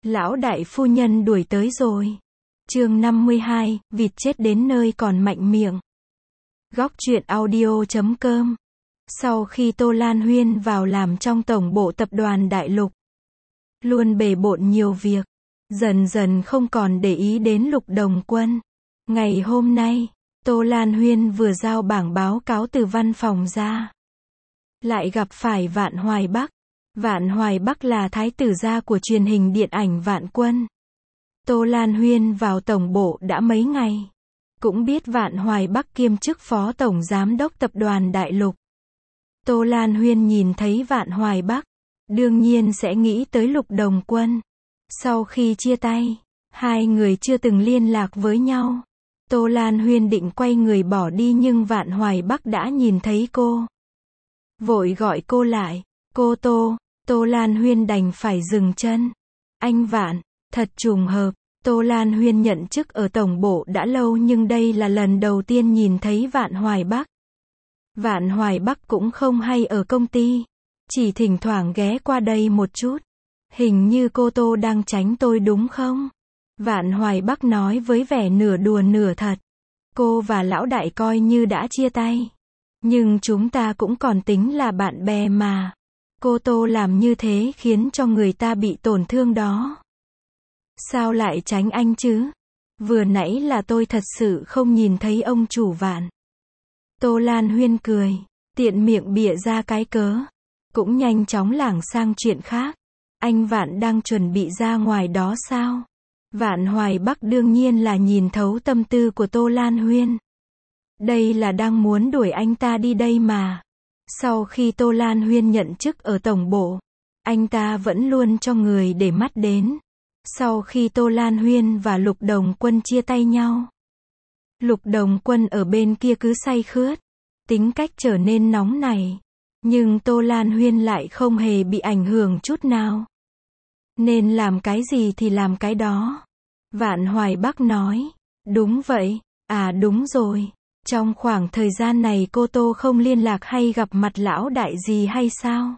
Lão đại phu nhân đuổi tới rồi. Chương 52, vịt chết đến nơi còn mạnh miệng. Góc truyện audio.com. Sau khi Tô Lan Huyên vào làm trong tổng bộ tập đoàn Đại Lục, luôn bề bộn nhiều việc, dần dần không còn để ý đến Lục Đồng Quân. Ngày hôm nay, Tô Lan Huyên vừa giao bảng báo cáo từ văn phòng ra, lại gặp phải Vạn Hoài Bắc. Vạn Hoài Bắc là thái tử gia của truyền hình điện ảnh Vạn Quân. Tô Lan Huyên vào tổng bộ đã mấy ngày, cũng biết Vạn Hoài Bắc kiêm chức phó tổng giám đốc tập đoàn Đại Lục. Tô Lan Huyên nhìn thấy Vạn Hoài Bắc, đương nhiên sẽ nghĩ tới Lục Đồng Quân. Sau khi chia tay, hai người chưa từng liên lạc với nhau. Tô Lan Huyên định quay người bỏ đi nhưng Vạn Hoài Bắc đã nhìn thấy cô, vội gọi cô lại. Cô Tô. Tô Lan Huyên đành phải dừng chân. Anh Vạn, thật trùng hợp, Tô Lan Huyên nhận chức ở tổng bộ đã lâu nhưng đây là lần đầu tiên nhìn thấy Vạn Hoài Bắc. Vạn Hoài Bắc cũng không hay ở công ty, chỉ thỉnh thoảng ghé qua đây một chút. Hình như cô Tô đang tránh tôi đúng không? Vạn Hoài Bắc nói với vẻ nửa đùa nửa thật. Cô và lão đại coi như đã chia tay, nhưng chúng ta cũng còn tính là bạn bè mà. Cô Tô làm như thế khiến cho người ta bị tổn thương đó. Sao lại tránh anh chứ? Vừa nãy là tôi thật sự không nhìn thấy ông chủ Vạn. Tô Lan Huyên cười, tiện miệng bịa ra cái cớ, cũng nhanh chóng lảng sang chuyện khác. Anh Vạn đang chuẩn bị ra ngoài đó sao? Vạn Hoài Bắc đương nhiên là nhìn thấu tâm tư của Tô Lan Huyên. Đây là đang muốn đuổi anh ta đi đây mà. Sau khi Tô Lan Huyên nhận chức ở tổng bộ, anh ta vẫn luôn cho người để mắt đến. Sau khi Tô Lan Huyên và Lục Đồng Quân chia tay nhau, Lục Đồng Quân ở bên kia cứ say khướt, tính cách trở nên nóng nảy. Nhưng Tô Lan Huyên lại không hề bị ảnh hưởng chút nào. Nên làm cái gì thì làm cái đó. Vạn Hoài Bắc nói, đúng vậy, à đúng rồi. Trong khoảng thời gian này cô Tô không liên lạc hay gặp mặt lão đại gì hay sao?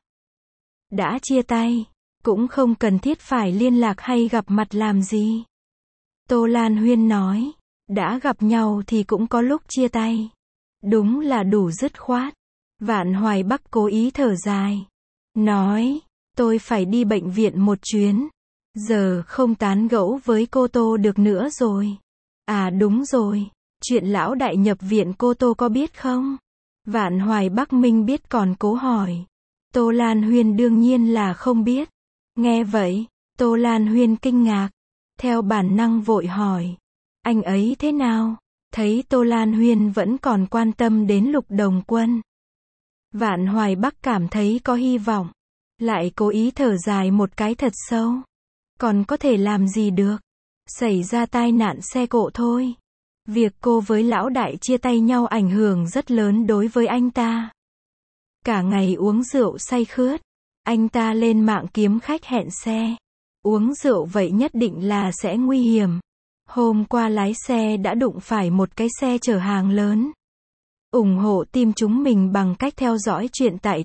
Đã chia tay, cũng không cần thiết phải liên lạc hay gặp mặt làm gì. Tô Lan Huyên nói, đã gặp nhau thì cũng có lúc chia tay. Đúng là đủ dứt khoát. Vạn Hoài Bắc cố ý thở dài, nói, tôi phải đi bệnh viện một chuyến. Giờ không tán gẫu với cô Tô được nữa rồi. À đúng rồi. Chuyện lão đại nhập viện cô Tô có biết không? Vạn Hoài Bắc minh biết còn cố hỏi. Tô Lan Huyên đương nhiên là không biết. Nghe vậy, Tô Lan Huyên kinh ngạc, theo bản năng vội hỏi, anh ấy thế nào? Thấy Tô Lan Huyên vẫn còn quan tâm đến Lục Đồng Quân, Vạn Hoài Bắc cảm thấy có hy vọng, lại cố ý thở dài một cái thật sâu. Còn có thể làm gì được? Xảy ra tai nạn xe cộ thôi. Việc cô với lão đại chia tay nhau ảnh hưởng rất lớn đối với anh ta. Cả ngày uống rượu say khướt. Anh ta lên mạng kiếm khách hẹn xe. Uống rượu vậy nhất định là sẽ nguy hiểm. Hôm qua lái xe đã đụng phải một cái xe chở hàng lớn. Ủng hộ team chúng mình bằng cách theo dõi chuyện tại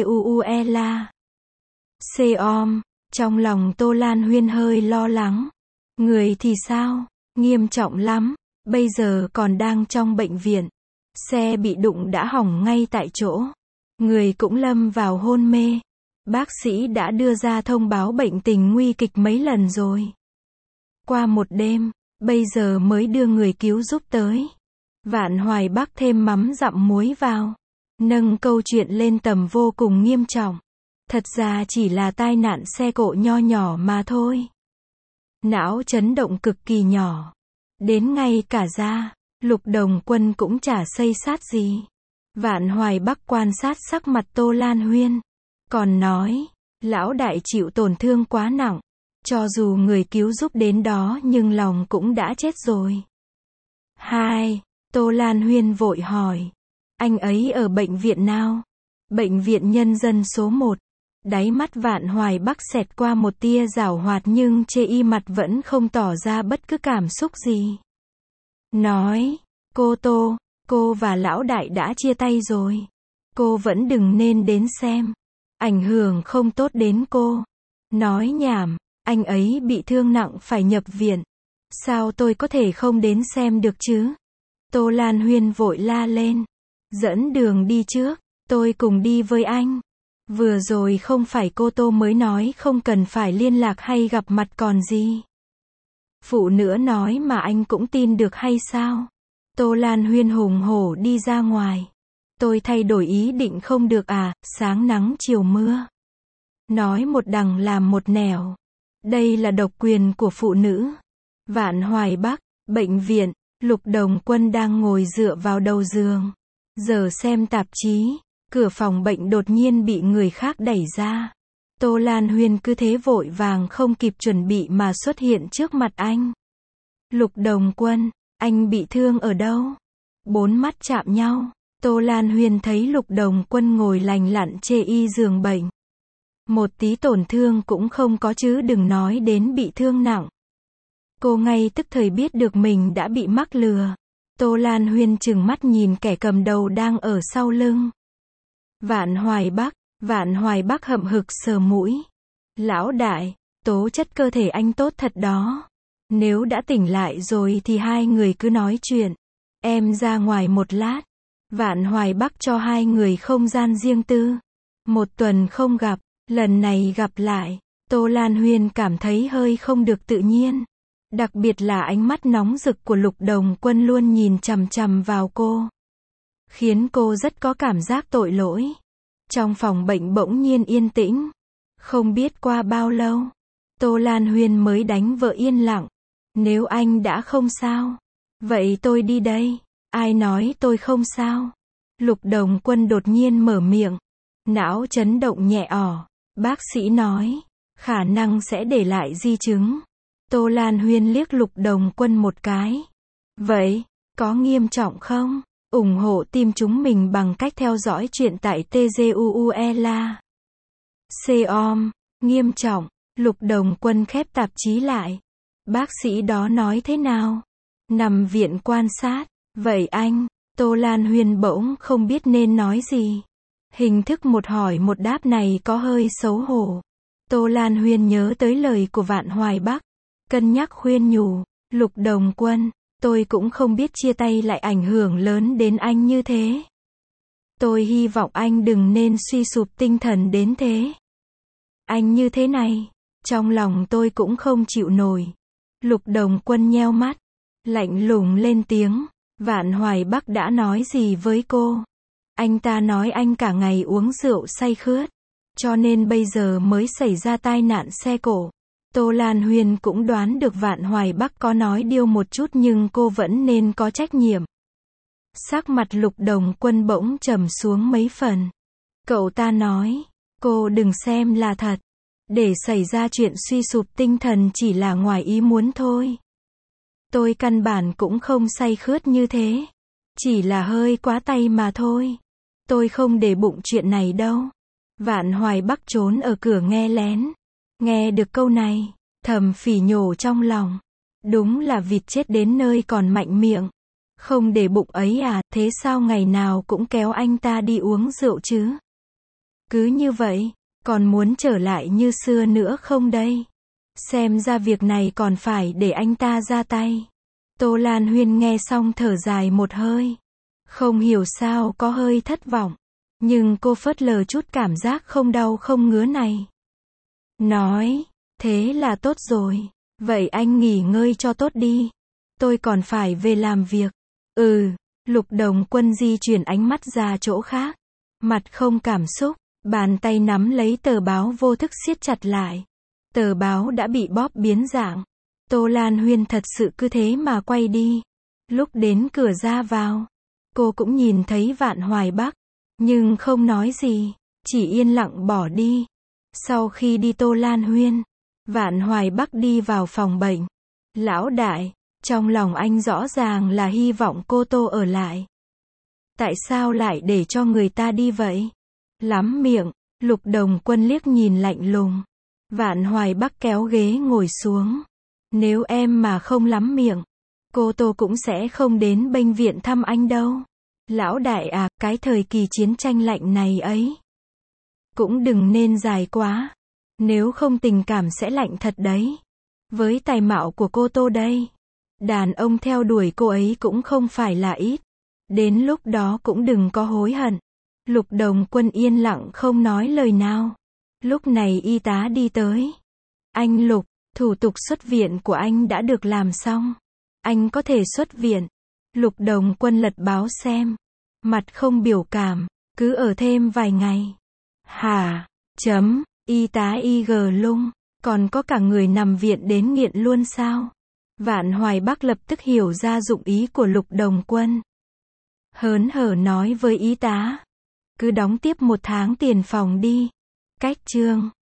tguela.com. Trong lòng Tô Lan Huyên hơi lo lắng. Người thì sao? Nghiêm trọng lắm. Bây giờ còn đang trong bệnh viện. Xe bị đụng đã hỏng ngay tại chỗ. Người cũng lâm vào hôn mê. Bác sĩ đã đưa ra thông báo bệnh tình nguy kịch mấy lần rồi. Qua một đêm, bây giờ mới đưa người cứu giúp tới. Vạn Hoài Bắc thêm mắm dặm muối vào, nâng câu chuyện lên tầm vô cùng nghiêm trọng. Thật ra chỉ là tai nạn xe cộ nho nhỏ mà thôi. Não chấn động cực kỳ nhỏ. Đến ngay cả da, Lục Đồng Quân cũng chả xây xát gì. Vạn Hoài Bắc quan sát sắc mặt Tô Lan Huyên, còn nói, lão đại chịu tổn thương quá nặng. Cho dù người cứu giúp đến đó nhưng lòng cũng đã chết rồi. Hai, Tô Lan Huyên vội hỏi, anh ấy ở bệnh viện nào? Bệnh viện Nhân dân số 1. Đáy mắt Vạn Hoài Bắc xẹt qua một tia giảo hoạt nhưng chê y mặt vẫn không tỏ ra bất cứ cảm xúc gì. Nói, cô Tô, cô và lão đại đã chia tay rồi. Cô vẫn đừng nên đến xem. Ảnh hưởng không tốt đến cô. Nói nhảm, Anh ấy bị thương nặng phải nhập viện. Sao tôi có thể không đến xem được chứ? Tô Lan Huyên vội la lên. Dẫn đường đi trước, tôi cùng đi với anh. Vừa rồi không phải cô Tô mới nói không cần phải liên lạc hay gặp mặt còn gì. Phụ nữa nói mà anh cũng tin được hay sao? Tô Lan Huyên hùng hổ đi ra ngoài. Tôi thay đổi ý định không được à, sáng nắng chiều mưa. Nói một đằng làm một nẻo. Đây là độc quyền của phụ nữ. Vạn Hoài Bắc, bệnh viện, Lục Đồng Quân đang ngồi dựa vào đầu giường. Giờ xem tạp chí, cửa phòng bệnh đột nhiên bị người khác đẩy ra. Tô Lan Huyên cứ thế vội vàng không kịp chuẩn bị mà xuất hiện trước mặt anh. Lục Đồng Quân, anh bị thương ở đâu? Bốn mắt chạm nhau. Tô Lan Huyên thấy Lục Đồng Quân ngồi lành lặn chê y giường bệnh. Một tí tổn thương cũng không có chứ đừng nói đến bị thương nặng. Cô ngay tức thời biết được mình đã bị mắc lừa. Tô Lan Huyên trừng mắt nhìn kẻ cầm đầu đang ở sau lưng. Vạn Hoài Bắc hậm hực sờ mũi. Lão đại, tố chất cơ thể anh tốt thật đó. Nếu đã tỉnh lại rồi thì hai người cứ nói chuyện. Em ra ngoài một lát. Vạn Hoài Bắc cho hai người không gian riêng tư. Một tuần không gặp, lần này gặp lại, Tô Lan Huyên cảm thấy hơi không được tự nhiên. Đặc biệt là ánh mắt nóng rực của Lục Đồng Quân luôn nhìn chằm chằm vào cô. Khiến cô rất có cảm giác tội lỗi. Trong phòng bệnh bỗng nhiên yên tĩnh. Không biết qua bao lâu, Tô Lan Huyên mới đánh vợ yên lặng. Nếu anh đã không sao, vậy tôi đi đây. Ai nói tôi không sao? Lục Đồng Quân đột nhiên mở miệng. Não chấn động nhẹ ỏ. Bác sĩ nói, khả năng sẽ để lại di chứng. Tô Lan Huyên liếc Lục Đồng Quân một cái. Vậy, có nghiêm trọng không? Ủng hộ team chúng mình bằng cách theo dõi chuyện tại TGUUELA. Com. Nghiêm trọng. Lục Đồng Quân khép tạp chí lại. Bác sĩ đó nói thế nào? Nằm viện quan sát. Vậy anh? Tô Lan Huyên bỗng không biết nên nói gì. Hình thức một hỏi một đáp này có hơi xấu hổ. Tô Lan Huyên nhớ tới lời của Vạn Hoài Bắc. Cân nhắc khuyên nhủ. Lục Đồng Quân, tôi cũng không biết chia tay lại ảnh hưởng lớn đến anh như thế. Tôi hy vọng anh đừng nên suy sụp tinh thần đến thế. Anh như thế này, trong lòng tôi cũng không chịu nổi. Lục Đồng Quân nheo mắt, lạnh lùng lên tiếng. Vạn Hoài Bắc đã nói gì với cô? Anh ta nói anh cả ngày uống rượu say khướt, cho nên bây giờ mới xảy ra tai nạn xe cộ. Tô Lan Huyên cũng đoán được Vạn Hoài Bắc có nói điêu một chút nhưng cô vẫn nên có trách nhiệm. Sắc mặt Lục Đồng Quân bỗng trầm xuống mấy phần. Cậu ta nói, cô đừng xem là thật. Để xảy ra chuyện suy sụp tinh thần chỉ là ngoài ý muốn thôi. Tôi căn bản cũng không say khướt như thế. Chỉ là hơi quá tay mà thôi. Tôi không để bụng chuyện này đâu. Vạn Hoài Bắc trốn ở cửa nghe lén. Nghe được câu này, thầm phỉ nhổ trong lòng. Đúng là vịt chết đến nơi còn mạnh miệng. Không để bụng ấy à, thế sao ngày nào cũng kéo anh ta đi uống rượu chứ? Cứ như vậy, còn muốn trở lại như xưa nữa không đây? Xem ra việc này còn phải để anh ta ra tay. Tô Lan Huyên nghe xong thở dài một hơi. Không hiểu sao có hơi thất vọng. Nhưng cô phớt lờ chút cảm giác không đau không ngứa này. Nói, thế là tốt rồi. Vậy anh nghỉ ngơi cho tốt đi. Tôi còn phải về làm việc. Lục Đồng Quân di chuyển ánh mắt ra chỗ khác. Mặt không cảm xúc, bàn tay nắm lấy tờ báo vô thức siết chặt lại. Tờ báo đã bị bóp biến dạng. Tô Lan Huyên thật sự cứ thế mà quay đi. Lúc đến cửa ra vào, cô cũng nhìn thấy Vạn Hoài Bắc, nhưng không nói gì, chỉ yên lặng bỏ đi. Sau khi đi Tô Lan Huyên, Vạn Hoài Bắc đi vào phòng bệnh. Lão đại, trong lòng anh rõ ràng là hy vọng cô Tô ở lại. Tại sao lại để cho người ta đi vậy? Lắm miệng, Lục Đồng Quân liếc nhìn lạnh lùng. Vạn Hoài Bắc kéo ghế ngồi xuống. Nếu em mà không lắm miệng, cô Tô cũng sẽ không đến bệnh viện thăm anh đâu. Lão đại à, cái thời kỳ chiến tranh lạnh này ấy cũng đừng nên dài quá. Nếu không tình cảm sẽ lạnh thật đấy. Với tài mạo của cô Tô đây, đàn ông theo đuổi cô ấy cũng không phải là ít. Đến lúc đó cũng đừng có hối hận. Lục Đồng Quân yên lặng không nói lời nào. Lúc này y tá đi tới. Anh Lục, thủ tục xuất viện của anh đã được làm xong. Anh có thể xuất viện. Lục Đồng Quân lật báo xem. Mặt không biểu cảm, cứ ở thêm vài ngày. Hả? Y tá IG Lung, còn có cả người nằm viện đến nghiện luôn sao? Vạn Hoài Bắc lập tức hiểu ra dụng ý của Lục Đồng Quân. Hớn hở nói với y tá. Cứ đóng tiếp 1 tháng tiền phòng đi. Cách chương